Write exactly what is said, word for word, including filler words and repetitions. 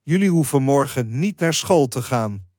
Jullie hoeven morgen niet naar school te gaan.